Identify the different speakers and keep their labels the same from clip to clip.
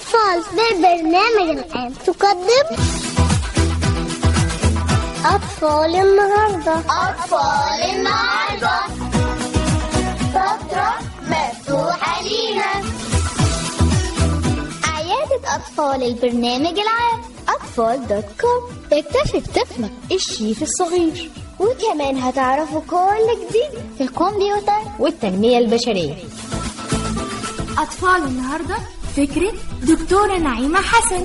Speaker 1: الأطفال في برنامج الآن تقدم أطفال النهاردة.
Speaker 2: أطفال النهاردة فترة مفتوحة لينا. عيادة أطفال البرنامج العام أطفال.com.
Speaker 3: اكتشف طفلك الشيف الصغير،
Speaker 2: وكمان هتعرفوا كل جديد في الكمبيوتر
Speaker 3: والتنمية البشرية.
Speaker 4: أطفال النهاردة فكرة دكتورة نعيمة حسن.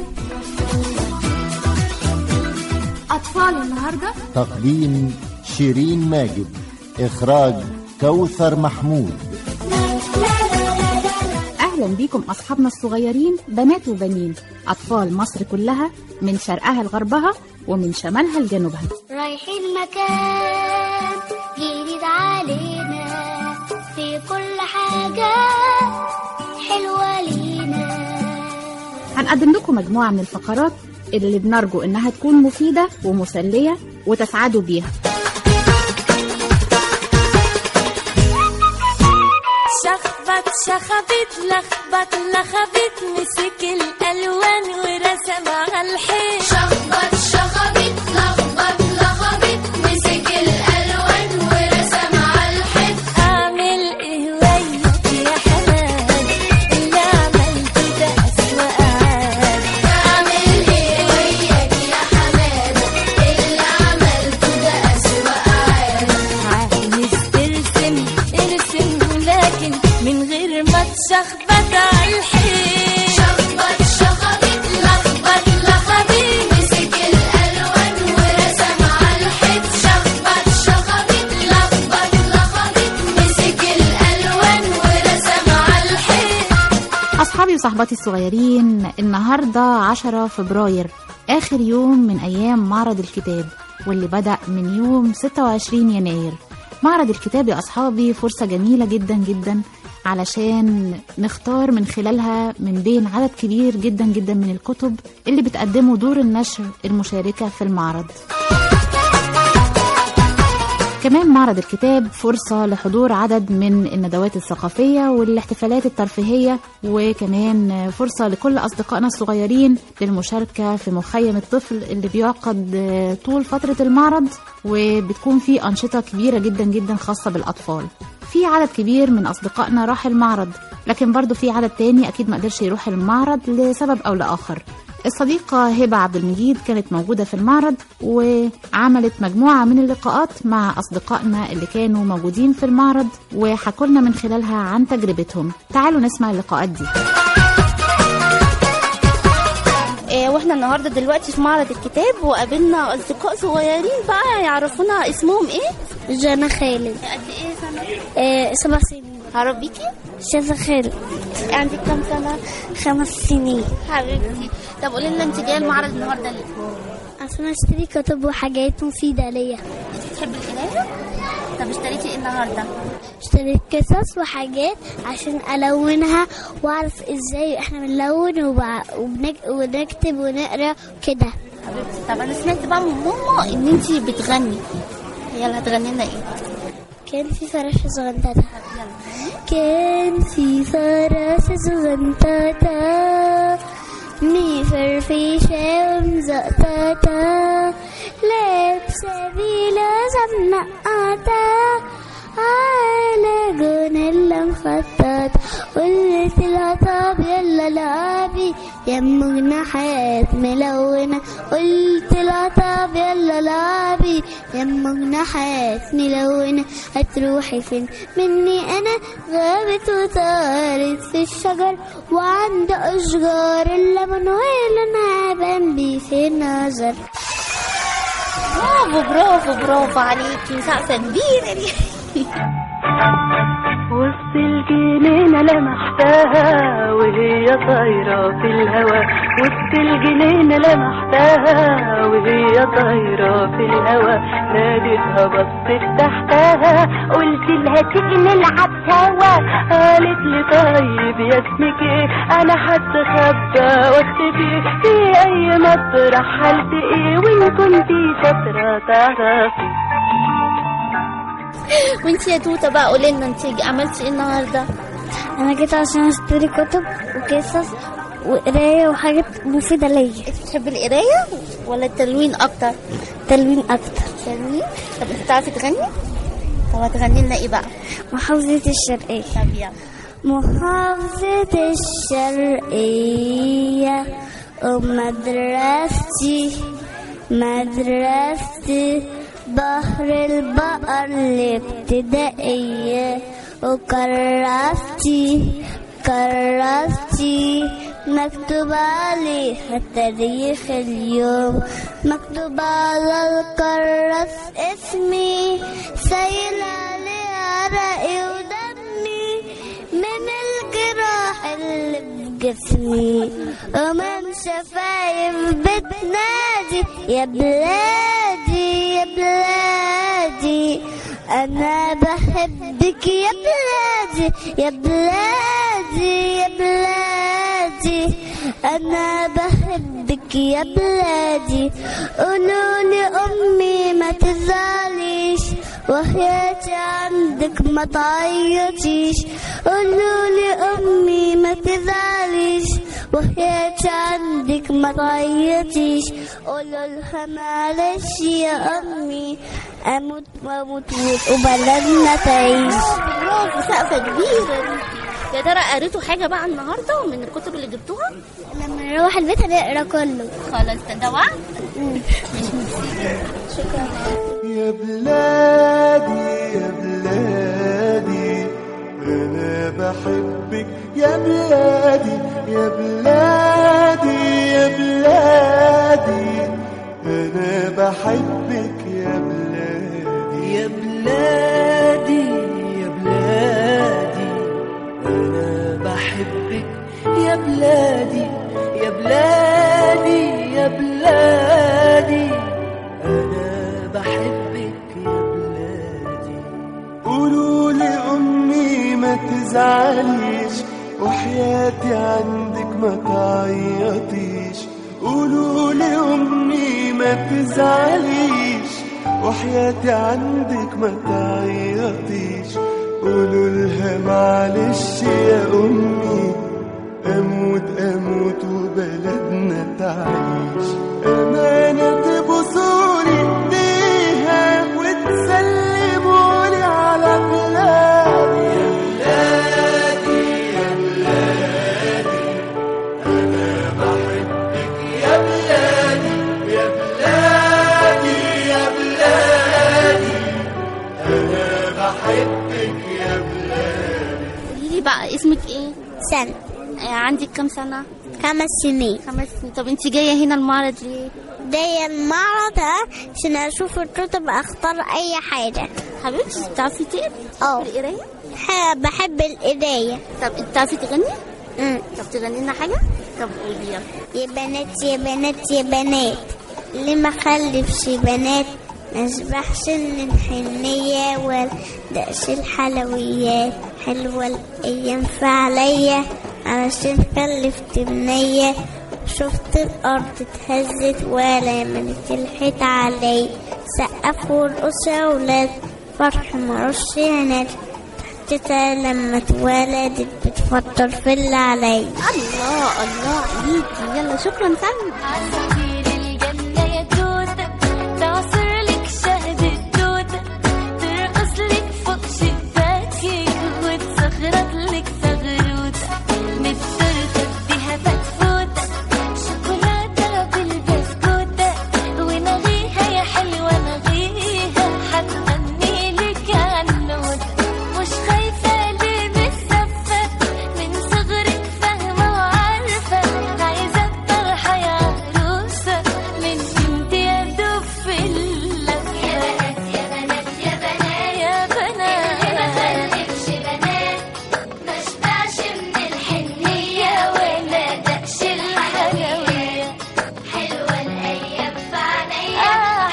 Speaker 4: أطفال النهاردة
Speaker 5: تقديم شيرين ماجد، إخراج كوثر محمود.
Speaker 6: أهلا بيكم أصحابنا الصغيرين، بنات وبنين، أطفال مصر كلها من شرقها لغربها ومن شمالها لجنوبها.
Speaker 1: رايحين مكان جديد علينا، في كل حاجة حلوة لينا.
Speaker 6: هنقدم لكم مجموعة من الفقرات اللي بنرجو إنها تكون مفيدة ومسلية وتسعدوا بيها.
Speaker 7: شخبط شخبط لخبط لخبط، مسك الألوان ورسم على الحيط.
Speaker 2: شخبط شخبط لخبط لخبط، مسك الألوان ورسم على الحيط.
Speaker 7: أعمل إيه وياك يا حماد، اللي عملته ده أسوأ عاد.
Speaker 2: أعمل إيه وياك يا حماد، اللي عملته ده أسوأ عاد.
Speaker 7: عايز ترسم ارسم، لكن من غير ما تشخبط على الحيط.
Speaker 2: شخبط شخبط لخبط لخبط، مسك الألوان ورسم على الحيط. شخبط شخبط لخبط لخبط، مسك الألوان ورسم على الحيط.
Speaker 6: أصحابي وصحباتي الصغيرين، النهاردة 10 فبراير، آخر يوم من أيام معرض الكتاب، واللي بدأ من يوم 26 يناير. معرض الكتاب يا أصحابي فرصة جميلة جدا جدا علشان نختار من خلالها من بين عدد كبير جدا جدا من الكتب اللي بتقدمه دور النشر المشاركة في المعرض. كمان معرض الكتاب فرصة لحضور عدد من الندوات الثقافية والاحتفالات الترفيهية، وكمان فرصة لكل أصدقائنا الصغيرين للمشاركة في مخيم الطفل اللي بيعقد طول فترة المعرض، وبتكون فيه أنشطة كبيرة جدا جدا خاصة بالأطفال. في عدد كبير من أصدقائنا راح المعرض، لكن برضو في عدد تاني أكيد ما قدرش يروح المعرض لسبب أو لآخر. الصديقة هبة عبد المجيد كانت موجودة في المعرض وعملت مجموعة من اللقاءات مع أصدقائنا اللي كانوا موجودين في المعرض، وحكولنا من خلالها عن تجربتهم. تعالوا نسمع اللقاءات دي.
Speaker 3: واحنا النهارده دلوقتي في معرض الكتاب، وقابلنا اصدقاء صغيرين بقى يعرفونا اسمهم ايه.
Speaker 1: جانا خالد.
Speaker 3: قد ايه سنه؟
Speaker 1: 7 سنين.
Speaker 3: هعرف بيكي.
Speaker 1: شاذة خالد.
Speaker 3: عندك كام سنه؟
Speaker 1: 5 سنين.
Speaker 3: حبيبتي، طب قولي لنا انت جايه المعرض النهارده ليه؟
Speaker 1: عشان اشتري كتب وحاجات مفيدة ليا.
Speaker 3: بتحبي القرايه؟ طب اشتريتي ايه النهارده؟
Speaker 1: اشتريت قصص وحاجات عشان ألونها وأعرف إزاي إحنا بنلون ونكتب ونقرأ كده.
Speaker 3: حبيبتي، طب انا سمعت بقى من ماما ان انت بتغني، يلا هتغني لنا ايه؟
Speaker 1: كان في فراشة صغنطاطة. كان في فراشة صغنطاطة مفرفشة ومزقططة، لابسة بلوزة منقطة على جونيلا مخطط. قلت لها طب يلا لعبي يم جناحات ملونة. قلت لها طب يلا لعبي يم جناحات ملونة. هتروحي فين مني أنا؟ غابت وطارت في الشجر، وعند أشجار اللبن ولونها بامبي في النظر.
Speaker 3: برافو برافو برافو عليكي، سقفة كبيرة دي.
Speaker 8: وسط الجنينة لمحتها وهي طايرة في الهوا. وسط الجنينة لمحتها وهي طايرة في الهوا. ناديتها بصت تحتها، قلت لها تيجي نلعب سوا. قالت لي طيب يا اسمك ايه؟ انا هستخبى واختفي في اي مطرح هلتقي، وان كنتي شاطرة تعرفي.
Speaker 3: وانت يا توته بقى قولي لنا انت عملتي ايه النهارده؟
Speaker 1: انا جيت عشان اشتري كتب وقصص وقراية وحاجات مفيدة ليا.
Speaker 3: انت بتحبي القرايه ولا التلوين اكتر؟
Speaker 1: تلوين أكتر.
Speaker 3: تلوين. طب انت بتعرفي تغني؟ طب هتغني لنا ايه بقى؟
Speaker 1: محافظة الشرقية.
Speaker 3: طب يلا.
Speaker 1: محافظة الشرقية ومدرستي بحر البقر الابتدائية وكرستي مكتوب عليها تاريخ اليوم، مكتوب على الكرس اسمي، سايل عليه عرقي ودمي من الجراح اللي في جسمي، ومن شفايف بتنادي يا بلادي يا بلادي أنا بحبك يا بلادي يا بلادي يا بلادي أنا بحبك يا بلادي. قولولي أمي ما تزعليش وحياتي عندك ما تعيطيش، قولولي أمي ما تزعليش وحياتي عندك ما تعيطيش، قولولها معلش يا أمي أموت وأموت وبلدنا تعيش.
Speaker 3: برافو، سقفة كبيرة. يا ترى قريتوا حاجة بقى النهاردة من الكتب اللي جبتوها؟
Speaker 1: لما نروح البيت هنقرا كله.
Speaker 3: خلاص ده وعد.
Speaker 1: شكرا.
Speaker 9: يا بلادي يا بلادي أنا بحبك يا بلادي يا بلادي يا بلادي أنا بحبك يا بلادي يا بلادي يا بلادي أنا بحبك يا بلادي يا بلادي يا بلادي أنا بحبك يا بلادي. قولوا لأمي ما تزعليش وحياتي عندك ما تعيطيش، قولوا لأمي ما تزعليش وحياتي عندك ما تعيطيش، قولوا لها معلش يا أمي أموت وبلدنا تعيش. أمانة تبوسولي إيديها وتسلمولي على بلادي يا بلادي أنا بحبك يا بلادي يا بلادي يا بلادي أنا بحبك يا بلادي.
Speaker 3: قوليلي بقى اسمك ايه؟
Speaker 1: سنة.
Speaker 3: عندك كم سنة؟
Speaker 1: 5 سنين.
Speaker 3: 5 سنين. طب انت جاية هنا المعرض ليه؟
Speaker 1: جاية المعرض عشان أشوف الكتب أختار أي حاجة.
Speaker 3: حبيبتي بتعرفي تقري؟ القراية؟
Speaker 1: بحب القراية.
Speaker 3: طب انت بتعرفي تغني؟ طب تغني لنا حاجة؟ طب قولي يلا.
Speaker 1: يا بنات يا بنات يا بنات اللي ما خلفش بنات ما اشبعش من الحنية والدقش الحلويات، حلوة الأيام فعليا علشان خلفت بنية، شفت الأرض اتهزت ولا ملك الحيط علي، سقفوا ورقصوا يا ولاد فرح مرش عناد، تحتها لما اتولدت بتفطر في اللي علي.
Speaker 3: الله عليكي. يلا شكرا سلمى.
Speaker 7: عصافير الجنة يا توتة تعصر لك شهد التوتة، ترقص لك فوق شباكك وتصغرط لك صغروتة، مترتب بيها فتفوتة شوكولاتة بالبسكوتة، ونغيها يا حلوة نغيها هتغني لك عنوتة، مش خايفة ليه متسفة من صغرك فاهمة وعارفة، عايزة الطرحة يا عروسة من بنت يا دوب في اللف. يا بنات يا بنات يا بنات يا بنات ما خلفش بنات ما شبعش من الحنية ولا دقش الحلوية، حلوة الأيام فعليا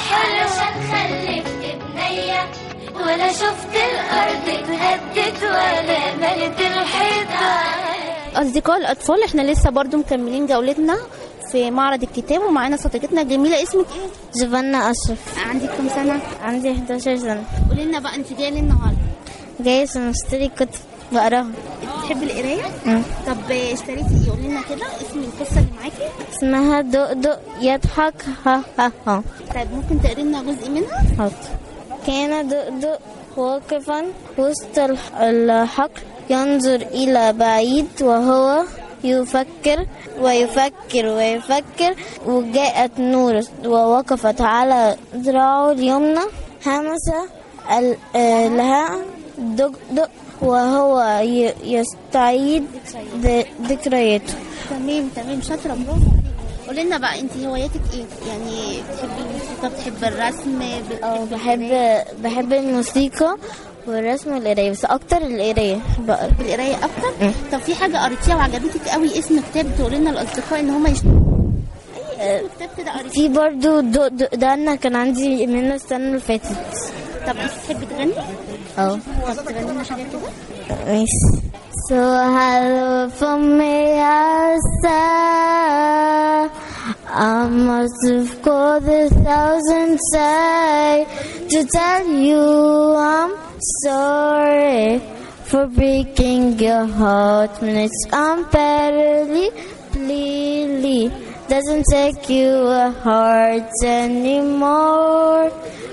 Speaker 7: علشان خلفت بنية، ولا شفت الأرض اتهدت ولا ملت الحيطة.
Speaker 3: أصدقاء الأطفال، احنا لسه برضو مكملين جولتنا في معرض الكتاب ومعانا صديقتنا الجميلة. اسمك ايه؟
Speaker 1: جبنة أشرف.
Speaker 3: عندك كم سنة؟
Speaker 1: عندي 11 سنة.
Speaker 3: قولي لنا بقى انت جاية ليه النهارده؟
Speaker 1: جاية عشان أشتري كتب.
Speaker 3: بقراها. بتحبي القرايه؟ طب اشتريتي ايه؟ قولي لنا كده اسم القصه اللي معاكي.
Speaker 1: اسمها دق يضحك ها ها ها.
Speaker 3: طيب ممكن تقري لنا جزء منها؟
Speaker 1: حاضر. كان دق واقفا وسط الحقل ينظر إلى بعيد وهو يفكر ويفكر ويفكر، وجاءت نور ووقفت على ذراعه اليمنى، همس لها دق وهو يستعيد ذكرياته.
Speaker 3: تمام شاطره، برافو. قولي لنا بقى انت هواياتك ايه؟ يعني بتحبي الموسيقى، بتحبي الرسم؟
Speaker 1: بحب الموسيقى والرسم والقرايه، بس اكتر القرايه. بقرا
Speaker 3: القرايه اكتر. طب في حاجه قريتيها وعجبتك قوي اسم كتاب تقولي لنا الاصدقاء ان هم يشتروا اي اسم كتاب كده قريتيه؟
Speaker 1: في برضو ده انا كان عندي منه السنه اللي فاتت.
Speaker 3: طب انت بتحبي تغني؟
Speaker 1: طب
Speaker 3: تغني لنا حاجه كده؟
Speaker 1: ماشي. So hello from me, I must have called 1,000 times to tell you I'm sorry for breaking your heart when it's unfairly, clearly doesn't take you a heart anymore,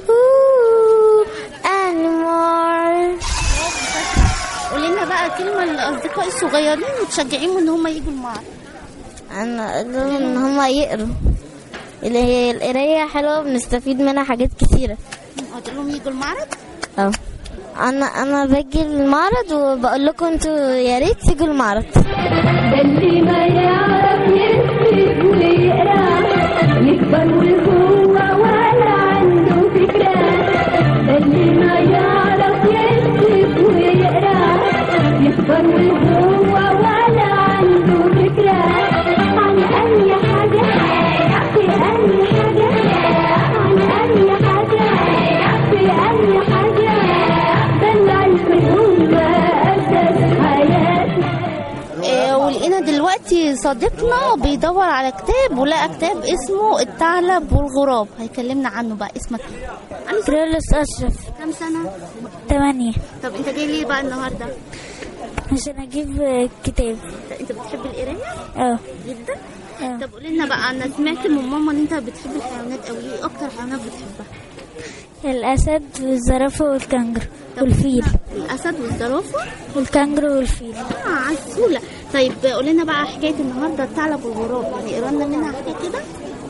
Speaker 1: anymore.
Speaker 3: قولي لنا بقى كلمه للاصدقاء الصغيرين وتشجعيهم ان هم يجوا المعرض.
Speaker 1: انا اقول لهم ان هم يقروا، اللي هي القرايه حلوه، بنستفيد منها حاجات كتيره.
Speaker 3: قلت لهم يجوا المعرض؟
Speaker 1: انا باجي المعرض وبقول لكم انتوا يا ريت تيجوا المعرض.
Speaker 8: اللي ما يعرف يكتب ويقرا يكبر وهو ولا عنده فكره. اللي ما يعرف يكتب ويقرا يكبر وهو ولا عنده فكره عن اي حاجه، في اي حاجه، عن اي حاجه، في اي حاجه. ده العلم هو اساس حياتنا.
Speaker 3: ولقينا دلوقتي صديقنا بيدور على كتاب ولقى كتاب اسمه الثعلب والغراب، هيكلمنا عنه بقى. اسمك ايه؟
Speaker 1: كرولوس أشرف.
Speaker 3: كم سنة؟
Speaker 1: 8.
Speaker 3: طب انت جاي ليه بقى النهارده؟
Speaker 1: عشان اجيب كتاب.
Speaker 3: انت بتحب
Speaker 1: القرايه؟
Speaker 3: جدا؟ طب قولي لنا بقى، انا سمعت من ماما ان انت بتحب الحيوانات قوي، ايه اكتر حيوانات بتحبها؟
Speaker 1: الاسد والزرافه والكنجر والفيل.
Speaker 3: الاسد والزرافه
Speaker 1: والكنجر والفيل.
Speaker 3: عسوله. طيب قولي لنا بقى حكايه النهارده الثعلب والغراب، يعني اقرا لنا منها حاجه كده.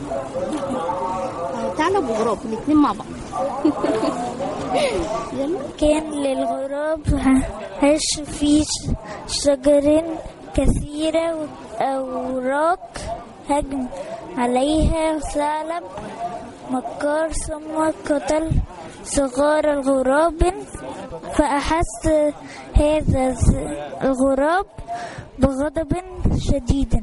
Speaker 3: ثعلب وغراب الاثنين مع بعض.
Speaker 1: كان للغراب عش في شجر كثيرة وأوراق، هجم عليها ثعلب مكار ثم قتل صغار الغراب، فأحس هذا الغراب بغضب شديد.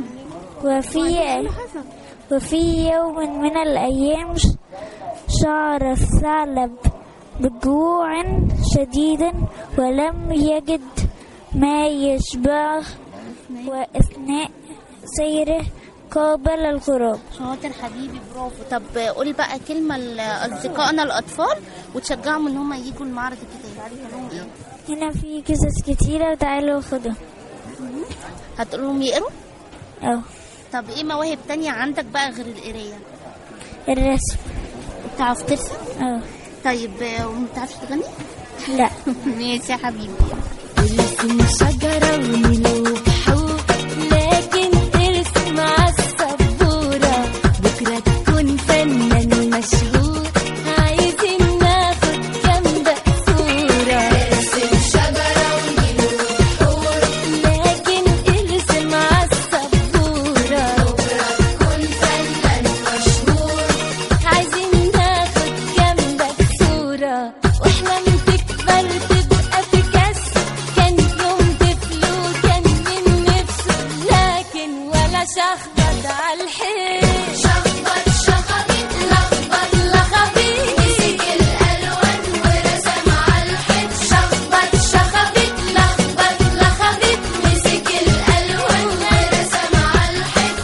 Speaker 1: وفي يوم من الأيام شعر الثعلب بجوع شديد ولم يجد ما يشبعه، وأثناء سيره قابل الغراب.
Speaker 3: شاطر حبيبي، برافو. طب قول بقى كلمة لأصدقائنا الأطفال وتشجعهم إن هم يجوا المعرض الكتاب. هتقول لهم إيه؟
Speaker 1: هنا في قصص كتيرة وتعالوا خدوا.
Speaker 3: هتقول لهم يقروا؟
Speaker 1: طب
Speaker 3: ايه مواهب تانية عندك بقى غير القراية؟
Speaker 1: الرسم.
Speaker 3: بتعرف ترسم؟ طيب وما بتعرفش تغني؟
Speaker 1: لا.
Speaker 3: ماشي يا حبيبي.
Speaker 7: ارسم شجرة ونلوب حوب، لكن ارسم عالسبورة بكرة تكون فنان مشهور، عايزين ناخد جنبك صورة.
Speaker 2: ارسم شجرة ونلوب حور،
Speaker 7: لكن ارسم عالسبورة
Speaker 2: بكرة تكون فنان مشهور،
Speaker 7: عايزين ناخد جنبك صورة. واحنا تكبر تبقى بيكاسو، كان يوم طفل وكان من نفسه، لكن ولا شخبط عالحيط،
Speaker 2: شخبط شخبط لخبط لخبيط، مسك الألوان ورسم عالحيط. شخبط شخبط لخبط لخبيط، مسك الألوان ورسم عالحيط.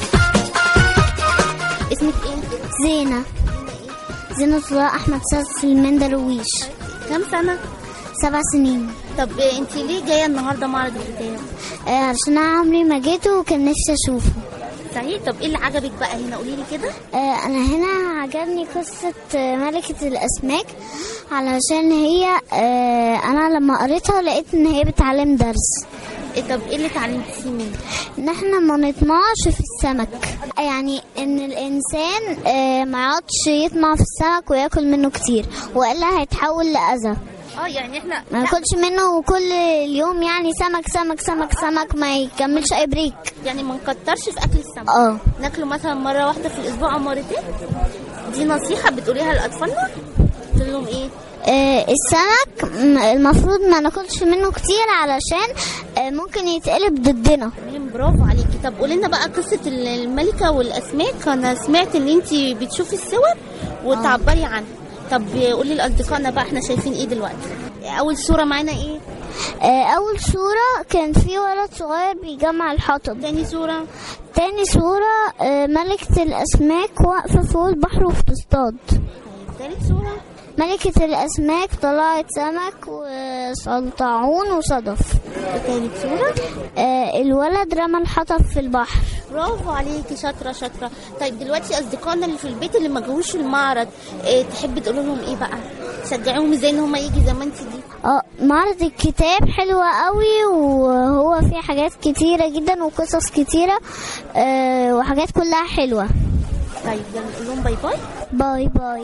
Speaker 3: اسمك ايه؟
Speaker 1: زينة. زينة صلاح أحمد سيد سليمان درويش.
Speaker 3: كم سنة؟
Speaker 1: 7 سنين.
Speaker 3: طب انت ليه جايه النهارده معرض الكتاب؟
Speaker 1: عشان أنا عمري ما جيته وكان نفسي أشوفه.
Speaker 3: صحيح. طب ايه اللي عجبك بقى هنا؟ قولي لي كده.
Speaker 1: أنا هنا عجبني قصة ملكة الأسماك، علشان هي أنا لما قريتها لقيت إن هي بتعلم درس.
Speaker 3: طب ايه اللي اتعلمتيه منه؟
Speaker 1: إن احنا ما نطمعش في السمك، يعني إن الإنسان ما يقعدش يطمع في السمك وياكل منه كتير وإلا هيتحول لأذى.
Speaker 3: يعني احنا
Speaker 1: ما ياكلش منه كل اليوم، يعني سمك سمك سمك سمك ما يكملش اي بريك.
Speaker 3: يعني ما نكترش في اكل السمك. ناكله مثلا مره واحده في الاسبوع او مرتين. دي نصيحه بتقوليها لاطفالنا؟ تقول لهم ايه؟
Speaker 1: السمك المفروض ما ناكلش منه كتير علشان ممكن يتقلب ضدنا.
Speaker 3: برافو عليكي. طب قولي لنا بقى قصه الملكه والاسماك. انا سمعت ان انت بتشوفي الصور وتعبري عنها. طب قولي لاصدقائنا بقى احنا شايفين ايه دلوقتي؟ اول صوره معانا ايه؟
Speaker 1: اول صوره كان في ولد صغير بيجمع الحطب. تاني صوره ملكه الاسماك واقفه فوق البحر وبتصطاد.
Speaker 3: تالت صوره
Speaker 1: ملكة الأسماك طلعت سمك وسلطعون وصدف.
Speaker 3: تالت صورة
Speaker 1: الولد رمى الحطب في البحر.
Speaker 3: برافو عليكي، شاطرة شاطرة. طيب دلوقتي أصدقائنا اللي في البيت اللي ما جوش المعرض تحب تقول لهم إيه بقى؟ شجعيهم إزاي إن هم يجي زي ما أنت دي؟
Speaker 1: معرض الكتاب حلوة قوي وهو فيه حاجات كتيرة جدا وقصص كتيرة وحاجات كلها حلوة.
Speaker 3: طيب نقول لهم باي باي.
Speaker 1: باي باي.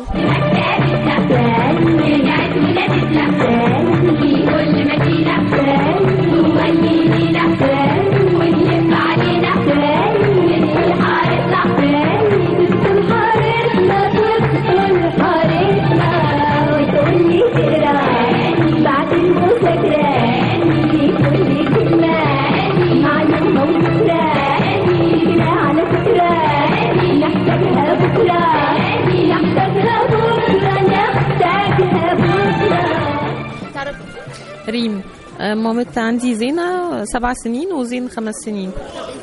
Speaker 10: ريم. مامت عندي زينة 7 سنين وزين 5 سنين.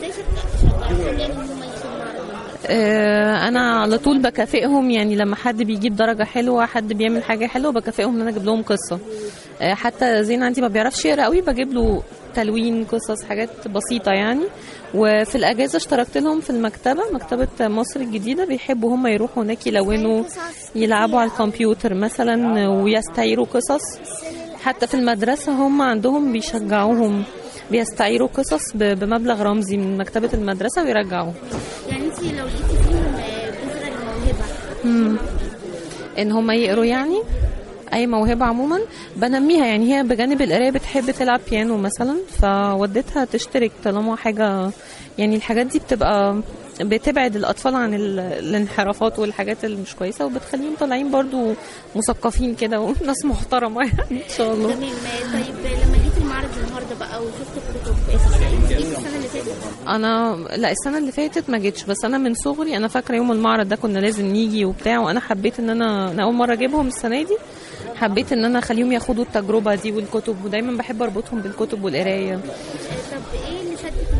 Speaker 10: انا على طول بكافئهم، يعني لما حد بيجيب درجة حلوة، حد بيعمل حاجة حلوة، بكافئهم ان انا اجيب لهم قصة. حتى زين عندي ما بيعرفش يقرا قوي، بجيب له تلوين، قصص، حاجات بسيطة يعني. وفي الأجازة اشتركت لهم في مكتبة مصر الجديدة، بيحبوا هم يروحوا هناك يلونوا، يلعبوا على الكمبيوتر مثلا ويستعيروا قصص. حتى في المدرسة هم عندهم بيشجعوهم، بيستعيروا قصص بمبلغ رمزي من مكتبة المدرسة ويرجعوه.
Speaker 3: يعني انت لو لقيتي فيهم بذرة الموهبة
Speaker 10: ان هم يقروا، يعني اي موهبة عموما بنميها. يعني هي بجانب القراية بتحب تلعب بيانو مثلا، فوديتها تشترك طالما حاجة، يعني الحاجات دي بتبعد الأطفال عن الانحرافات والحاجات اللي مش كويسة، وبتخليهم طالعين برضو مثقفين كده وناس محترمة يعني إن شاء الله.
Speaker 3: تمام. طيب لما جيت المعرض النهارده بقى وشفت الكتب، جيت السنة اللي فاتت؟
Speaker 10: أنا لا، السنة اللي فاتت ما جيتش، بس أنا من صغري أنا فاكرة يوم المعرض ده كنا لازم نيجي وبتاع، وأنا حبيت إن أنا أول مرة أجيبهم السنة دي، حبيت إن أنا أخليهم ياخدوا التجربة دي والكتب، ودايما بحب أربطهم بالكتب والقراية.
Speaker 3: طب إيه اللي شدك؟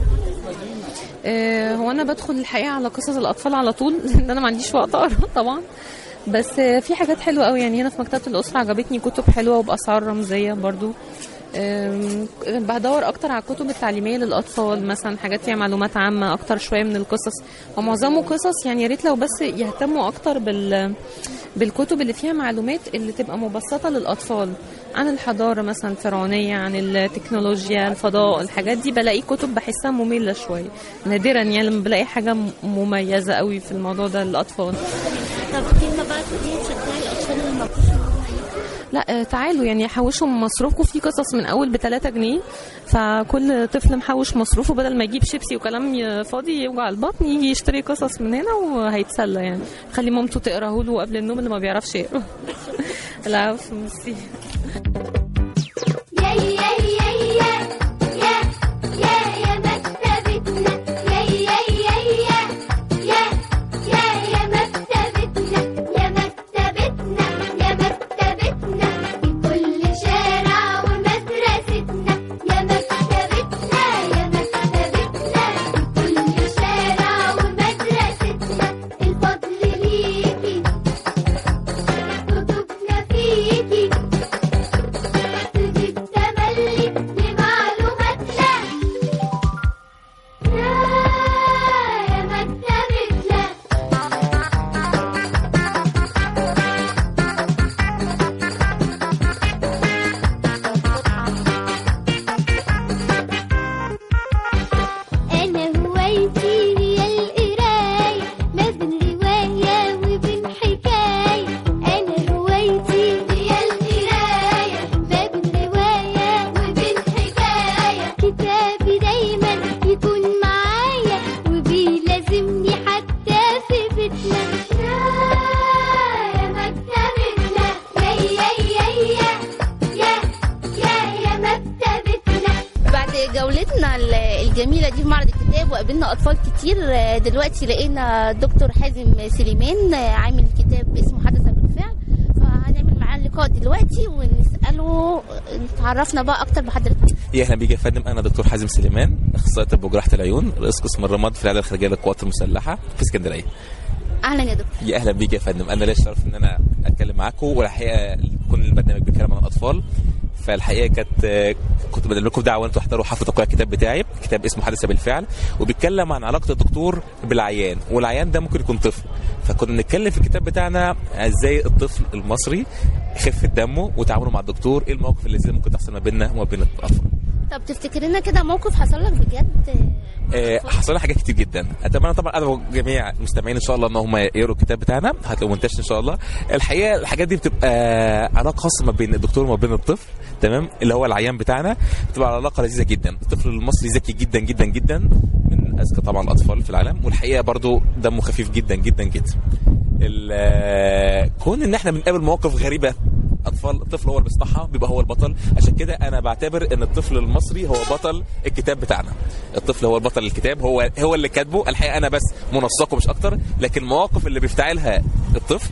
Speaker 10: هو انا بدخل الحقيقه على قصص الاطفال على طول لان انا ما عنديش وقت اقرا طبعا، بس في حاجات حلوه قوي. يعني هنا في مكتبه الاسره عجبتني كتب حلوه وباسعار رمزيه برضو. بدور اكتر على الكتب التعليميه للاطفال، مثلا حاجات فيها معلومات عامه اكتر شويه من القصص، ومعظمه قصص. يعني يا ريت لو بس يهتموا اكتر بالكتب اللي فيها معلومات اللي تبقى مبسطه للاطفال، عن الحضاره مثلا الفرعونيه، عن التكنولوجيا، الفضاء، الحاجات دي بلاقي كتب بحسها ممله شويه نادرا، يعني لما بلاقي حاجه مميزه قوي في الموضوع ده للاطفال.
Speaker 3: طب كلمه بقى تشجعي الاطفال اللي ما
Speaker 10: لا تعالوا يعني حوشوا مصروفكم في قصص من اول ب3 جنيه، فكل طفل محوش مصروفه بدل ما يجيب شيبسي وكلام فاضي يوجع البطن، يجي يشتري قصص من هنا وهيتسلى. يعني خلي مامته تقراه له قبل النوم اللي ما بيعرفش يقرا. العفو. ميرسي.
Speaker 3: بيقابلنا اطفال كتير. دلوقتي لقينا دكتور حازم سليمان عامل كتاب اسمه حدث بالفعل، فهنعمل معاه لقاء دلوقتي ونساله تعرفنا بقى اكتر بحضرتك.
Speaker 11: يا اهلا بيك يا فندم، انا دكتور حازم سليمان، اخصائي طب وجراحه العيون، رئيس قسم الرماد في العياده الخارجيه للقوات المسلحه في اسكندريه.
Speaker 3: اهلا يا دكتور.
Speaker 11: يا اهلا بيك يا فندم، انا ليا الشرف ان انا اتكلم معاكم، والحقيقه كل البرنامج بيتكلم عن الاطفال، فالحقيقه كنت بدل لكم دعوه انتوا تحضروا حفله توقيع الكتاب بتاعي، كتاب اسمه حدث بالفعل، وبيتكلم عن علاقه الدكتور بالعيان، والعيان ده ممكن يكون طفل. فكنا نتكلم في الكتاب بتاعنا ازاي الطفل المصري خفه دمه وتعامله مع الدكتور، ايه المواقف اللي زي ممكن تحصل ما بيننا وما بين الاطفال.
Speaker 3: طب تفتكر لنا كده موقف حصل لك بجد؟
Speaker 11: حصل لنا حاجات كتير جدا. اتمنى طبعا انا وجميع المستمعين ان شاء الله ان هم يقروا الكتاب بتاعنا، هتلاقوه منتشر ان شاء الله. الحقيقه الحاجات دي بتبقى علاقه خاصه ما بين الدكتور وما بين الطفل، تمام، اللي هو العيان بتاعنا، بتبقى علاقه لذيذه جدا. الطفل المصري ذكي جدا جدا جدا، من اذكى طبعا الاطفال في العالم، والحقيقه برضو دمه خفيف جدا جدا جدا. كون ان احنا بنقابل مواقف غريبه الطفل هو اللي بيصنعها، بيبقى هو البطل. عشان كده انا بعتبر ان الطفل المصري هو بطل الكتاب بتاعنا. الطفل هو البطل الكتاب، هو اللي كاتبه. الحقيقه انا بس منسقه مش اكتر، لكن المواقف اللي بيفتعلها الطفل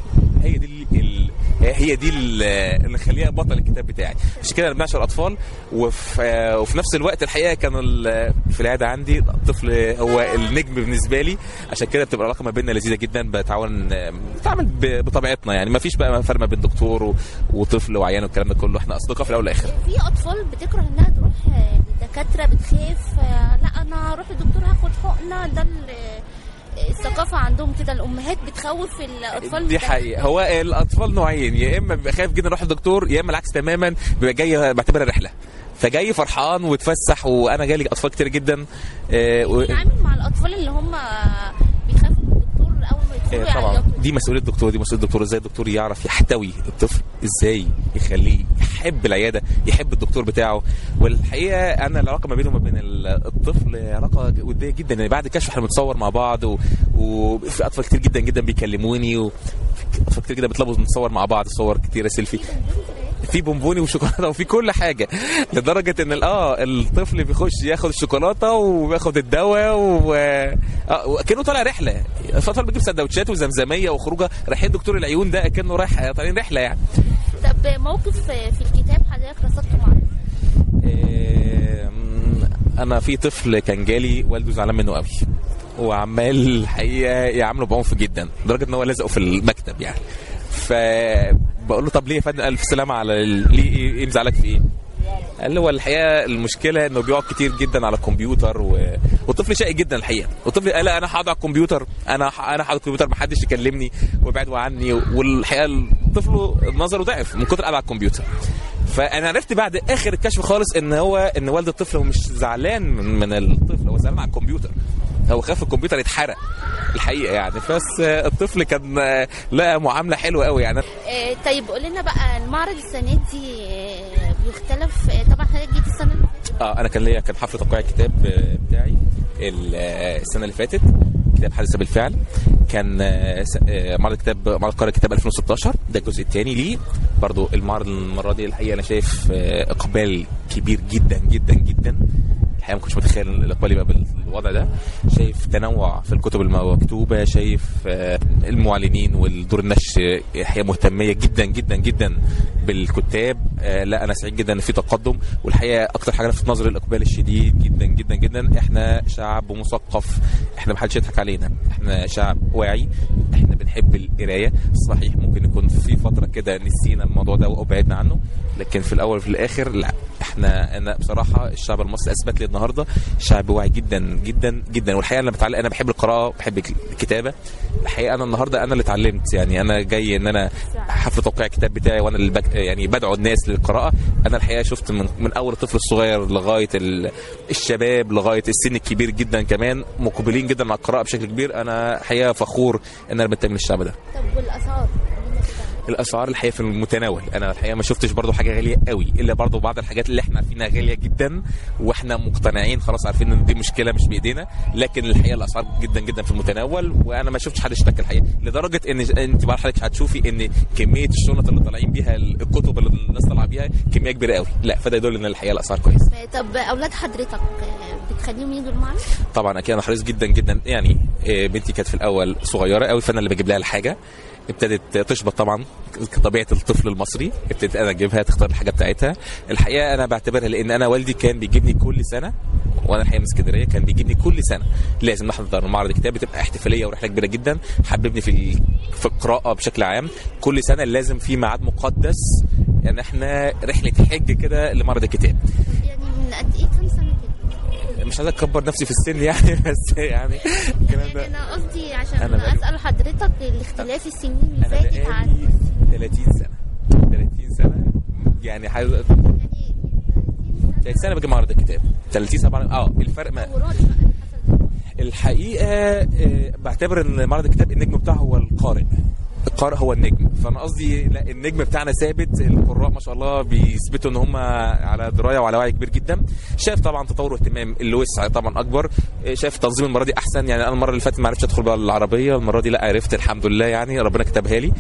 Speaker 11: هي دي اللي نخليها بطل الكتاب بتاعي. عشان كده انا بنعشر الاطفال، وفي نفس الوقت الحقيقه كان في العياده عندي الطفل هو النجم بالنسبه لي. عشان كده بتبقى العلاقه ما بيننا لذيذه جدا، بنتعامل بطبيعتنا، يعني ما فيش بقى فرق ما بين دكتور وطفل وعيان والكلام ده كله، احنا اصدقاء في الاول والاخر.
Speaker 3: في اطفال بتكره انها تروح لدكاتره، بتخاف، لا انا هروح للدكتور هاخد حقنه، ده الثقافه عندهم كده، الامهات بتخوف الاطفال.
Speaker 11: دي حقيقه، هو الاطفال نوعين، يا اما بيبقى خايف جدا يروح للدكتور، يا اما العكس تماما، بيبقى جاي بعتبرها رحله، فجاي فرحان وتفسح. وانا جالي اطفال كتير جدا.
Speaker 3: بتتعامل مع الاطفال اللي هم بيخافوا من الدكتور اول ما يدخلوا
Speaker 11: طبعا دي مسؤوليه الدكتور، ازاي الدكتور يعرف يحتوي الطفل، ازاي يخليه يحب العياده، يحب الدكتور بتاعه. والحقيقه انا العلاقه ما بينه وما بين الطفل علاقه وديه جدا، يعني بعد الكشف احنا بنتصور مع بعض، وفي اطفال كتير جدا جدا بيكلموني، واطفال كتير جدا بيطلبوا نتصور مع بعض، صور كتيره سيلفي، في بونبوني وشوكولاته وفي كل حاجه، لدرجه ان الطفل بيخش ياخد الشوكولاته وياخد الدواء وكانه طالع رحله. الطفل بيجيب سندوتشات وزمزميه وخروجه، رايحين دكتور العيون ده كانه رايح طالعين رحله يعني.
Speaker 3: طب موقف في الكتاب حضرتك رصدته معايا؟
Speaker 11: انا في طفل كان جالي والده زعلان منه قوي، وعمال الحقيقه يعامله بعنف جدا، لدرجه ان هو لزقه في المكتب يعني. فبقول له طب ليه يا فندم؟ الف سلامه على ليه، ايه مزعلك في ايه؟ قال له الحقيقه المشكله انه بيقعد كتير جدا على الكمبيوتر، والطفل شقي جدا الحقيقه. والطفل قال لا انا هقعد على الكمبيوتر، انا هقعد على الكمبيوتر، محدش يكلمني ويبعدوا عني. والحقيقه الطفل نظره ضعف من كتر قاعد على الكمبيوتر. فانا عرفت بعد اخر الكشف خالص ان والد الطفل هو مش زعلان من الطفل، هو زعلان على الكمبيوتر، هو خاف الكمبيوتر يتحرق الحقيقه يعني. بس الطفل كان لقى معامله حلوه قوي يعني.
Speaker 3: طيب قول لنا بقى المعرض السنه دي بيختلف طبعا. حضرتك جيت السنه اللي فاتت؟
Speaker 11: انا كان حفله توقيع الكتاب بتاعي السنه اللي فاتت، كتاب حدث بالفعل. كان معرض قارئ الكتاب 2016، ده الجزء الثاني ليه. برضو المعرض المره دي الحقيقه انا شايف اقبال كبير جدا جدا جدا، الحقيقه ما كنتش متخيل الاقبال يبقى بالوضع ده. شايف تنوع في الكتب المكتوبه، شايف المعلنين والدور النشر الحقيقه مهتميه جدا جدا جدا بالكتاب. لا انا سعيد جدا ان في تقدم، والحقيقه اكتر حاجه لفتت نظري الاقبال الشديد جدا جدا جدا. احنا شعب مثقف، احنا ما حدش يضحك علينا، احنا شعب واعي، احنا بنحب القرايه. صحيح ممكن يكون في فتره كده نسينا الموضوع ده وابعدنا عنه، لكن في الاول وفي الاخر لا، انا بصراحه الشعب المصري اثبت لي النهارده شعب واعي جدا جدا جدا. والحقيقه انا بحب القراءه، بحب الكتابه. الحقيقه انا النهارده انا اللي اتعلمت، يعني انا جاي ان انا حفله توقيع الكتاب بتاعي وانا اللي يعني بدعو الناس للقراءه. انا الحقيقه شفت من اول الطفل الصغير لغايه الشباب لغايه السن الكبير جدا كمان مقبلين جدا على القراءه بشكل كبير. انا الحقيقه فخور ان انا بنتمي للشعب ده.
Speaker 3: طب والاسعار؟
Speaker 11: الاسعار الحقيقه في المتناول. انا الحقيقه ما شفتش برضو حاجه غاليه قوي، الا برضو بعض الحاجات اللي احنا عارفينها غاليه جدا واحنا مقتنعين خلاص، عارفين ان دي مشكله مش بايدينا. لكن الحقيقه الاسعار جدا جدا في المتناول، وانا ما شفتش حد اشتكى الحقيقه، لدرجه ان انت بقى حضرتك هتشوفي ان كميه الشنط اللي طالعين بيها، الكتب اللي الناس طالعه بيها كميه كبيره قوي. لا فده يدل ان الحقيقه الاسعار كويسه.
Speaker 3: طب اولاد حضرتك بتخليهم يجوا المعرض؟
Speaker 11: طبعا اكيد انا حريص جدا جدا يعني. بنتي كانت في الاول صغيره قوي فانا اللي بجيب لها الحاجه، ابتدت تشبط طبعا كطبيعه الطفل المصري، ابتدت انا اجيبها تختار الحاجه بتاعتها. الحقيقه انا بعتبرها لان انا والدي كان بيجيبني كل سنه، وانا الحقيقه من اسكندريه كان بيجيبني كل سنه لازم نحضر معرض الكتاب، بتبقى احتفاليه ورحله كبيره جدا، حببني في القراءه بشكل عام. كل سنه لازم في ميعاد مقدس يعني احنا رحله حج كده لمعرض الكتاب.
Speaker 3: يعني من قد ايه كام سنه كده؟
Speaker 11: مش عايز اكبر نفسي في السن يعني بس يعني الكلام ده.
Speaker 3: انا قصدي عشان اسال حضرتك الاختلاف السنين اللي فاتت عن
Speaker 11: 30 سنه يعني حاجه 30 سنه بجي معرض الكتاب. 30 طبعا الفرق ما الحقيقه بعتبر ان معرض الكتاب النجم بتاعه هو القارئ هو النجم، فانا قصدي لا النجم بتاعنا ثابت. القراء ما شاء الله بيثبتوا ان هم على درايه وعلى وعي كبير جدا. شايف طبعا تطور واهتمام اللي وسع طبعا اكبر، شايف تنظيم المره دي احسن. يعني انا المره اللي فاتت ما عرفتش ادخل بقى العربيه، المره دي لا عرفت الحمد لله يعني ربنا كتبها لي.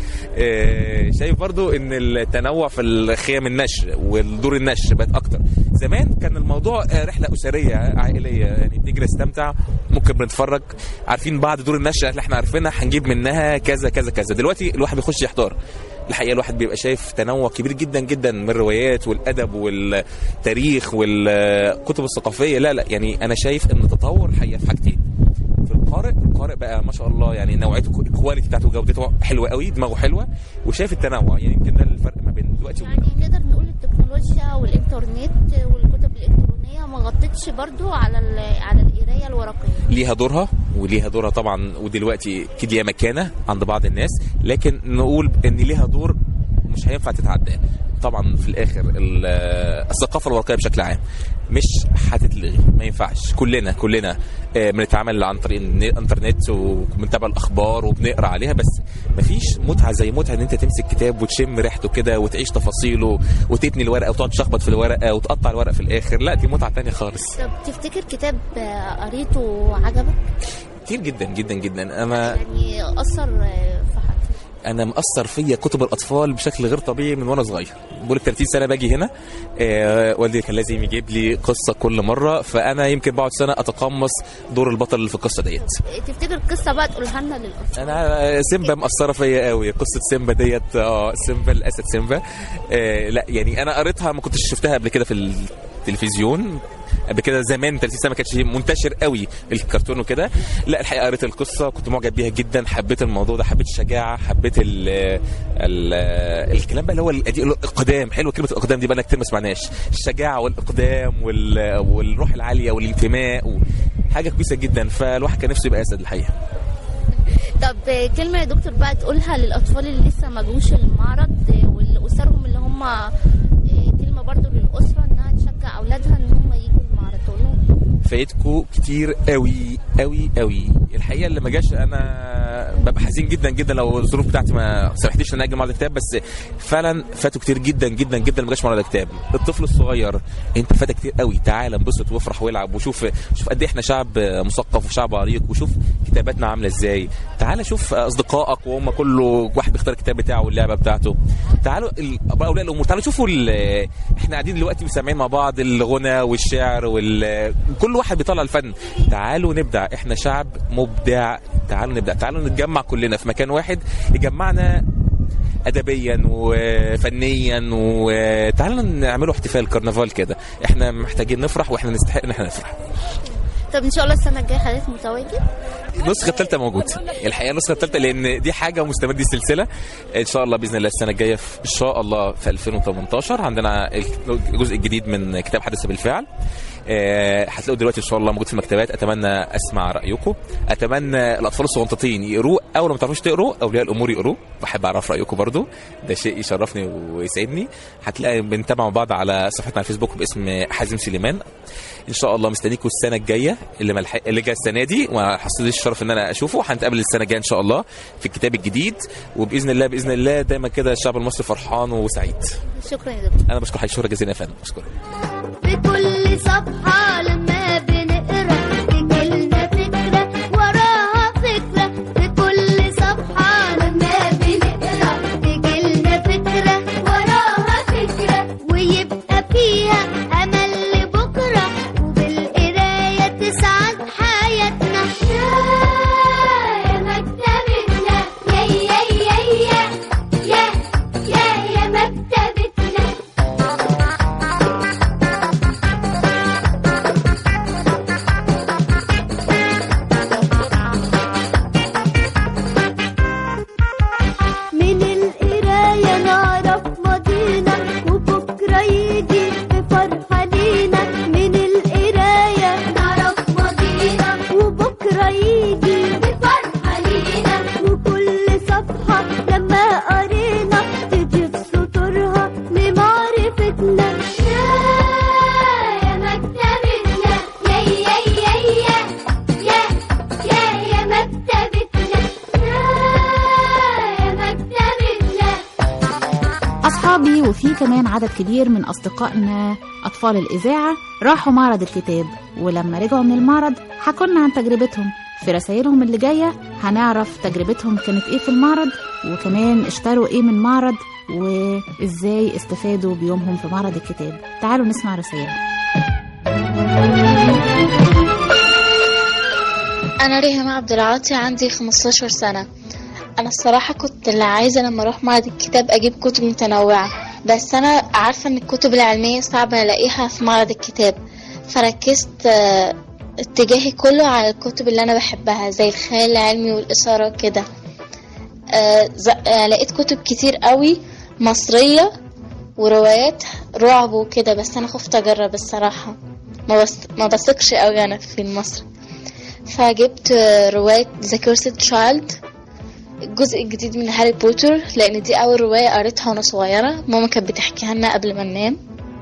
Speaker 11: شايف برضو ان التنوع في الخيام النشر والدور النشر بقت اكتر. زمان كان الموضوع رحله اسريه عائليه يعني بنيجي نستمتع ممكن بنتفرج عارفين بعض دور النشر اللي احنا عارفينها هنجيب منها كذا كذا كذا. دلوقتي الواحد بيخش يحضر، الحقيقه الواحد بيبقى شايف تنوع كبير جدا جدا من الروايات والادب والتاريخ والكتب الثقافيه. لا يعني انا شايف ان تطور الحقيقه في حاجتين. في القارئ بقى ما شاء الله يعني نوعيته الكواليتي بتاعته وجودته حلوه قوي، دماغه حلوه، وشايف التنوع. يعني يمكن ده الفرق ما بين دلوقتي
Speaker 3: يعني نقدر نقول التكنولوجيا والانترنت والكتب الالكترونيه ما غطتش برضو على القرايه الورقيه.
Speaker 11: ليها دورها طبعا، ودلوقتي اكيد ليها مكانه عند بعض الناس، لكن نقول ان ليها دور مش هينفع تتعدى. طبعا في الاخر الثقافه الورقيه بشكل عام مش هتتلغي، ما ينفعش. كلنا بنتعامل عن طريق الانترنت وبنتابع الاخبار وبنقرا عليها، بس مفيش متعه زي متعه ان انت تمسك كتاب وتشم ريحته كده وتعيش تفاصيله وتتني الورقه وتقعد تشخبط في الورقه وتقطع الورق في الاخر. لا دي متعه تانية خالص.
Speaker 3: طب تفتكر كتاب قريته وعجبك؟
Speaker 11: كتير جدا جدا جدا. انا
Speaker 3: يعني اثر في حياتي.
Speaker 11: انا مأثر فيا كتب الاطفال بشكل غير طبيعي من وانا صغير. بقول 30 سنه باجي هنا، والدي كان لازم يجيب لي قصه كل مره، فانا يمكن بقعد سنه اتقمص دور البطل اللي في القصه ديت.
Speaker 3: تفتكر القصه بقى تقولها لنا للاطفال؟
Speaker 11: انا سيمبا مأثره فيا قوي، قصه سيمبا ديت. سيمبا الاسد سيمبا. لا يعني انا قريتها ما كنتش شفتها قبل كده في التلفزيون قبل كده. زمان 30 سنه ما كانش منتشر قوي الكرتون وكده. لا الحقيقه قريت القصه كنت معجب بيها جدا، حبيت الموضوع ده، حبيت الشجاعه، حبيت الكلام بقى اللي هو الاقدام. حلوه كلمه الاقدام دي بقى كتير ما سمعناش. الشجاعه والاقدام والروح العاليه والانتماء حاجه كويسه جدا. فالواحد كان نفسه يبقى اسد الحقيقه.
Speaker 3: طب كلمه يا دكتور بقى تقولها للاطفال اللي لسه ما جوش المعرض والاسرهم اللي هم، كلمه برضو للاسره انها تشجع اولادها ان هم يجوا المعرض، تقول لهم
Speaker 11: فايتكم كتير قوي قوي قوي. الحقيقه اللي ما جاش انا ببقى حزين جدا جدا لو الظروف بتاعتي ما سمحتليش ان اجي معرض الكتاب، بس فعلا فاتوا كتير جدا جدا جدا ما جاش معرض الكتاب. الطفل الصغير انت فاتك كتير قوي، تعال انبسط وافرح والعب وشوف قد ايه احنا شعب مثقف وشعب عريق، وشوف كتاباتنا عامله ازاي. تعال شوف اصدقائك وهم كل واحد بيختار الكتاب بتاعه واللعبه بتاعته. تعالوا اولياء الامور تعالوا شوفوا احنا قاعدين دلوقتي مسامعين مع بعض الغنى والشعر كل واحد بيطلع الفن. تعالوا نبدع، احنا شعب مبدع. تعالوا نبدع، تعالوا نتجمع كلنا في مكان واحد يجمعنا ادبيا وفنيا، وتعالوا نعملوا احتفال كرنفال كده. احنا محتاجين نفرح واحنا نستحق ان احنا نفرح.
Speaker 3: طب ان شاء الله السنه الجايه حضرتك متواجد؟
Speaker 11: النسخه الثالثه موجود الحقيقه، النسخه الثالثه لان دي حاجه مستمده السلسله. ان شاء الله باذن الله السنه الجايه ان شاء الله في 2018 عندنا الجزء الجديد من كتاب حدث بالفعل. هتلاقوا دلوقتي ان شاء الله موجود في المكتبات. اتمنى اسمع رايكم، اتمنى الاطفال الصغنطاطين يقروه، او لو ما تعرفوش تقروا اولياء الامور يقروه. بحب اعرف رايكم برضو، ده شيء يشرفني ويسعدني. هتلاقي بنتابع مع بعض على صفحتنا على الفيسبوك باسم حازم سليمان. ان شاء الله مستنيكم السنه الجايه اللي جايه السنه دي، وحصلت الشرف ان انا اشوفه. هنتقابل السنه الجايه ان شاء الله في الكتاب الجديد، وباذن الله دايما كده الشعب المصري فرحان وسعيد.
Speaker 3: شكرا يا دكتور.
Speaker 11: انا بشكر حضرتك شكرا جزيلا يا فندم. بشكرك.
Speaker 2: في كل صفحة لما بنقرا تجيلنا فكرة وراها فكرة. في كل صفحة لما بنقرا تجيلنا فكرة وراها فكرة، ويبقى فيها أمل لبكرة، وبالقراية
Speaker 7: هيجي بفرحة لينا، وكل صفحة لما قرينا تضيف سطورها لمعرفتنا.
Speaker 2: يا مكتبتنا يا يا يا يا يا يا يا مكتبتنا يا مكتبتنا.
Speaker 6: أصحابي وفي كمان عدد كبير من أصدقائنا أطفال الإذاعة راحوا معرض الكتاب، ولما رجعوا من المعرض حكولنا عن تجربتهم. في رسائلهم اللي جاية هنعرف تجربتهم كانت إيه في المعرض، وكمان اشتروا إيه من المعرض، وإزاي استفادوا بيومهم في معرض الكتاب. تعالوا نسمع رسائلهم.
Speaker 12: أنا ريهام عبد العاطي، عندي 15 سنة. أنا الصراحة كنت اللي عايزة لما أروح معرض الكتاب أجيب كتب متنوعة، بس أنا عارفة إن الكتب العلمية صعب ألاقيها في معرض الكتاب، فركزت اتجاهي كله على الكتب اللي أنا بحبها زي الخيال العلمي والإثارة كده. لقيت كتب كتير قوي مصرية وروايات رعب وكده، بس أنا خفت أجرب الصراحة، ما بثقش قوي أنا في المصري. فجبت رواية The Cursed Child، الجزء الجديد من هاري بوتر، لأن دي أول رواية قريتها وأنا صغيرة، ماما كانت بتحكيها لنا قبل ما ننام.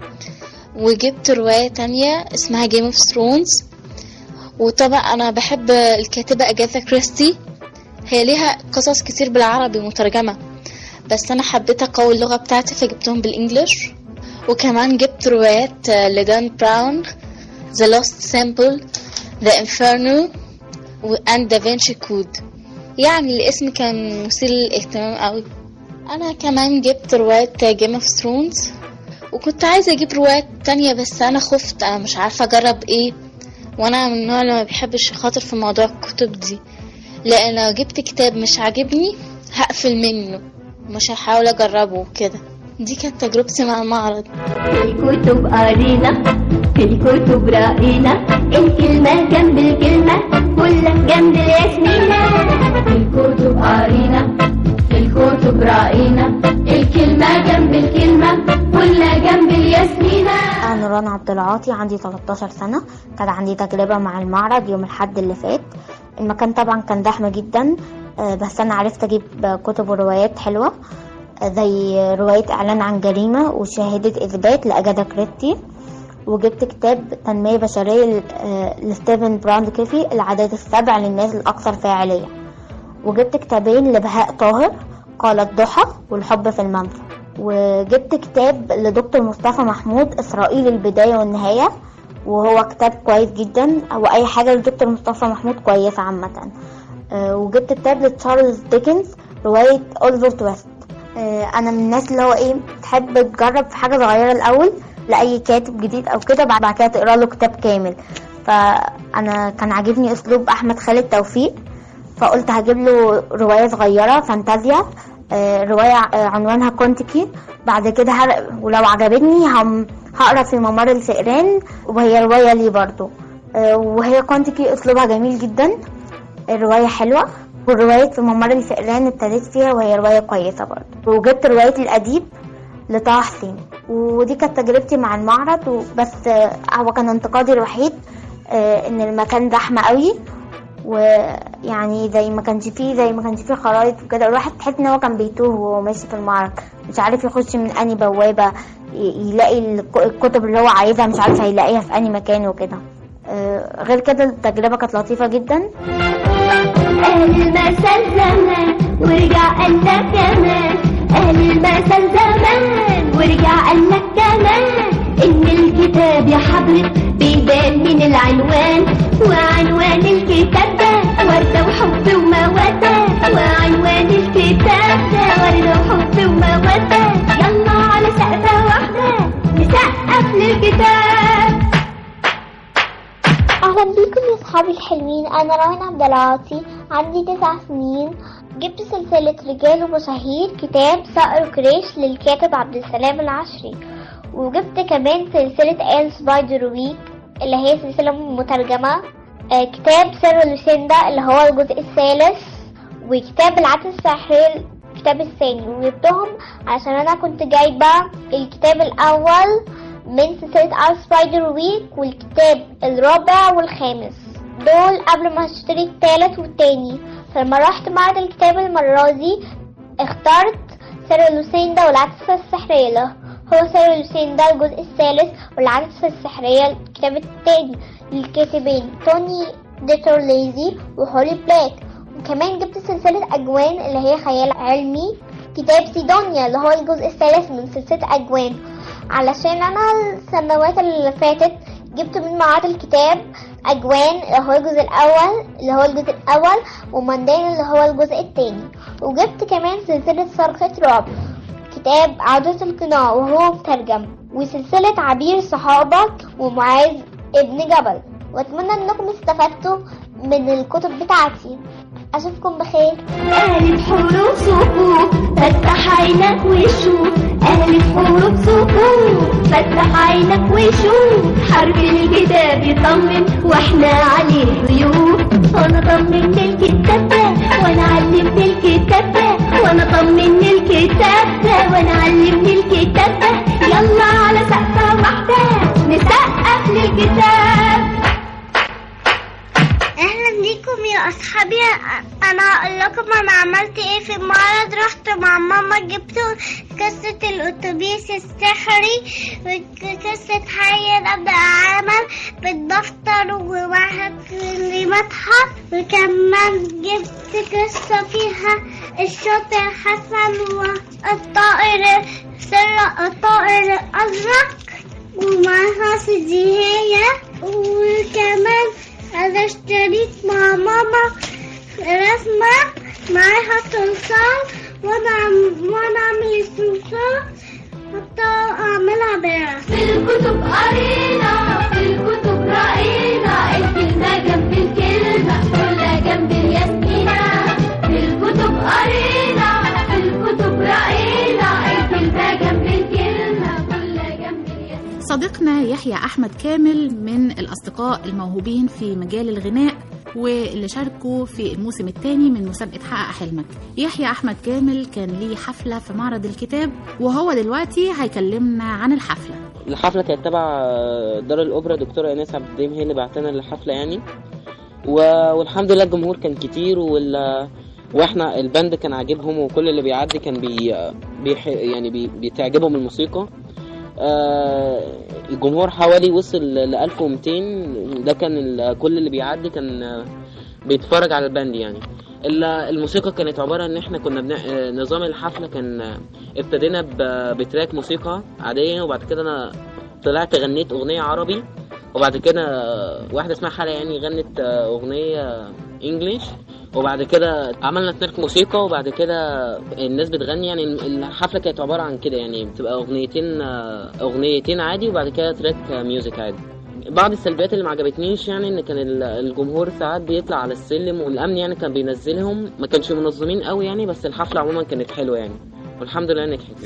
Speaker 12: وجبت رواية تانية اسمها Game of Thrones، وطبعا أنا بحب الكاتبة أجاثا كريستي، هي ليها قصص كتير بالعربي مترجمة، بس أنا حبيت أقوي اللغة بتاعتي فجبتهم بالإنجليش. وكمان جبت روايات لدان براون The Lost Temple، The Inferno and Da Vinci Code، يعني الاسم كان مثير للاهتمام قوي. أنا كمان جبت رواية Game of Thrones، وكنت عايزة أجيب روايات تانية بس أنا خفت، أنا مش عارفة أجرب إيه، وأنا من النوع اللي ما بيحبش خاطر في موضوع الكتب دي، لأن لو جبت كتاب مش عاجبني هقفل منه، مش هحاول أجربه وكده. دي كانت تجربتي مع المعرض.
Speaker 7: الكتب قرينا، في الكتب رأينا، الكلمة جنب الكلمة كلها جنب الياسمينة. في الكتب قرينا، في الكتب رأينا، الكلمة جنب الكلمة كلها جنب الياسمينة.
Speaker 13: أنا رنا عبد العاطي، عندي 13 سنة. كان عندي تجربة مع المعرض يوم الأحد اللي فات. المكان طبعا كان زحمة جدا، بس أنا عرفت أجيب كتب وروايات حلوة زي رواية إعلان عن جريمة وشاهدة إثبات لأجاثا كريستي، وجبت كتاب تنمية بشرية لستيفن براند كيفي العادات السبع للناس الأكثر فاعلية، وجبت كتابين لبهاء طاهر قالت ضحى والحب في المنفى، وجبت كتاب لدكتور مصطفى محمود إسرائيل البداية والنهاية، وهو كتاب كويس جدا، وأي حاجة لدكتور مصطفى محمود كويسة عامة. وجبت كتاب لتشارلز ديكنز رواية أوليفر تويست. أنا من الناس اللي هو تحب تجرب في حاجة صغيرة الأول لأي كاتب جديد أو كده، بعد كده تقرأ له كتاب كامل. فأنا كان عاجبني أسلوب أحمد خالد توفيق، فقلت هجيب له رواية صغيرة فانتازيا، رواية عنوانها كونتيكي. بعد كده ولو عجبتني هقرأ في ممر الفئران، وهي رواية لي برضو، وهي كونتيكي أسلوبها جميل جدا، الرواية حلوة. والرواية في ممر الفئران ابتديت فيها وهي رواية كويسة برضو. وجبت رواية الأديب لطه حسين، ودي كانت تجربتي مع المعرض. بس هو كان انتقادي الوحيد ان المكان زحمة قوي، ويعني زي ما كانش فيه خرائط وكده، الواحد تحس ان هو كان بيتوه وهو ماشي في المعرض، مش عارف يخش من اني بوابة يلاقي الكتب اللي هو عايزها، مش عارف هيلاقيها في اني مكان وكده. غير كده التجربة كانت لطيفة جدا.
Speaker 7: أهل المثل زمان ورجع قال لك كمان، أهل المثل زمان ورجع قال لك كمان، إن الكتاب يا حضرة بيبان من العنوان، وعنوان الكتاب ده وردة وحب ومودة، وعنوان الكتاب ده وردة وحب ومودة. يلا على سقفة واحدة نسقف للكتاب.
Speaker 1: أهلا بيكم يا صحابي الحلوين، أنا روان عبد العاطي، عندي 9 سنين. جبت سلسلة رجال ومشاهير كتاب صقر كريش للكاتب عبد السلام العشري، وجبت كمان سلسلة آل سبايدر ويك اللي هي سلسلة مترجمة، كتاب سر لوسيندا اللي هو الجزء الثالث، وكتاب العادة السحرية الكتاب الثاني. وجبتهم عشان أنا كنت جايبة الكتاب الأول من سلسلة آل سبايدر ويك والكتاب الرابع والخامس. دول قبل ما اشتري التالت والتاني. فلما رحت معرض الكتاب المرة دي اخترت سر لوسيندا والعاصفة السحرية. هو سر لوسيندا الجزء الثالث والعاصفة السحرية الكتاب التاني للكاتبين توني ديتورليزي وهولي بلاك. وكمان جبت سلسلة أجوان اللي هي خيال علمي كتاب سيدونيا اللي هو الجزء الثالث من سلسلة أجوان، علشان أنا السنوات اللي فاتت جبت من معرض الكتاب أجوان اللي هو الجزء الأول ومندان اللي هو الجزء الثاني. وجبت كمان سلسلة صرخة رعب كتاب عودة القناع وهو مترجم، وسلسلة عبير صحابك ومعاذ ابن جبل. واتمنى انكم استفدتوا من الكتب بتاعتي. اشوفكم بخير.
Speaker 7: ألف حروف صفوف فتح عينك وشوف، ألف حروف صفوف فتح عينك وشوف، حرف الكتاب يطمن واحنا عليه ضيوف. وانا طمن الكتاب وانا علمت الكتاب، وانا طمن الكتاب وانا علمت الكتاب. يلا على سقفة واحدة نسقف للكتاب.
Speaker 1: اهلا بيكم يا اصحابي. انا هقول لكم انا عملت ايه في المعرض. رحت مع ماما جبت قصة الاتوبيس السحري وقصة حي ابدا اعمل بالدفتر وواحد كلماتها، وكمان جبت قصة فيها الشاطر حسن والطائر سر الطائر الازرق ومعها سجيهية. وكمان أنا اشتريت مع ماما رسمة معاها صلصال وأنا أعمل الصلصال حتى أعملها بيها.
Speaker 7: في الكتب قرينا في الكتب رأينا الكلمة جنب الكلمة كلها جنب الياسمينة. في الكتب قرينا في الكتب رأينا الكلمة جنب الكلمة كلها جنب الياسمينة.
Speaker 6: صديقنا يحيى أحمد كامل من الأصدقاء الموهوبين في مجال الغناء واللي شاركوا في الموسم الثاني من مسابقة حقق حلمك. يحيى أحمد كامل كان ليه حفلة في معرض الكتاب وهو دلوقتي هيكلمنا عن الحفلة.
Speaker 14: الحفلة كانت تبع دار الأوبرا، دكتورة إيناس عبد الدايم هي اللي بعتنا للحفلة يعني. والحمد لله الجمهور كان كتير واحنا الباند كان عاجبهم، وكل اللي بيعدي كان بتعجبهم الموسيقى. الجمهور حوالي وصل ل 1200. ده كان كل اللي بيعدي كان بيتفرج على الباند يعني. الموسيقى كانت عبارة ان احنا كنا نظام الحفلة كان ابتدينا بتراك موسيقى عادية، وبعد كده انا طلعت غنيت اغنية عربي، وبعد كده واحدة اسمها حالة يعني غنت اغنية انجليش، وبعد كده عملنا تراك موسيقى، وبعد كده الناس بتغني يعني. الحفلة كانت عبارة عن كده يعني، بتبقى اغنيتين عادي وبعد كده تراك ميوزك عادي. بعض السلبيات اللي ما عجبتنيش يعني ان كان الجمهور ساعات بيطلع على السلم، والامن يعني كان بينزلهم، ما كانش منظمين قوي يعني. بس الحفلة عموما كانت حلوة يعني، والحمد لله نجحت.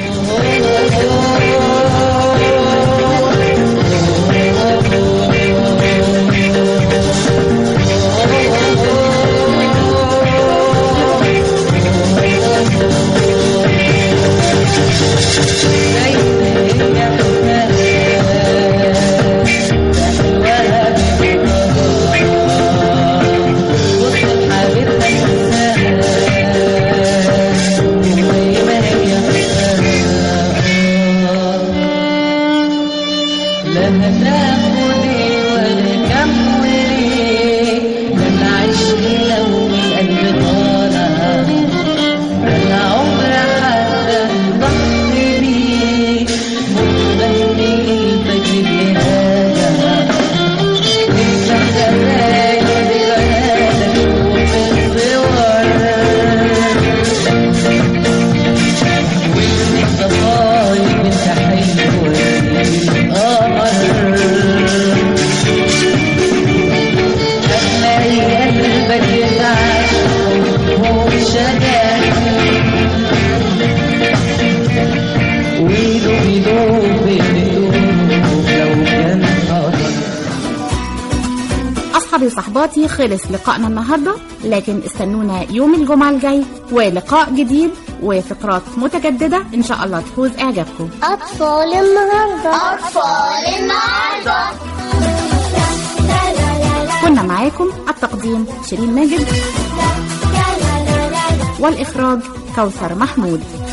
Speaker 6: صحباتي خلص لقائنا النهاردة، لكن استنونا يوم الجمعة الجاي ولقاء جديد وفقرات متجددة إن شاء الله تفوز إعجابكم.
Speaker 1: أطفال النهاردة
Speaker 6: كنا كان معاكم التقديم شيرين ماجد والإخراج كوثر محمود.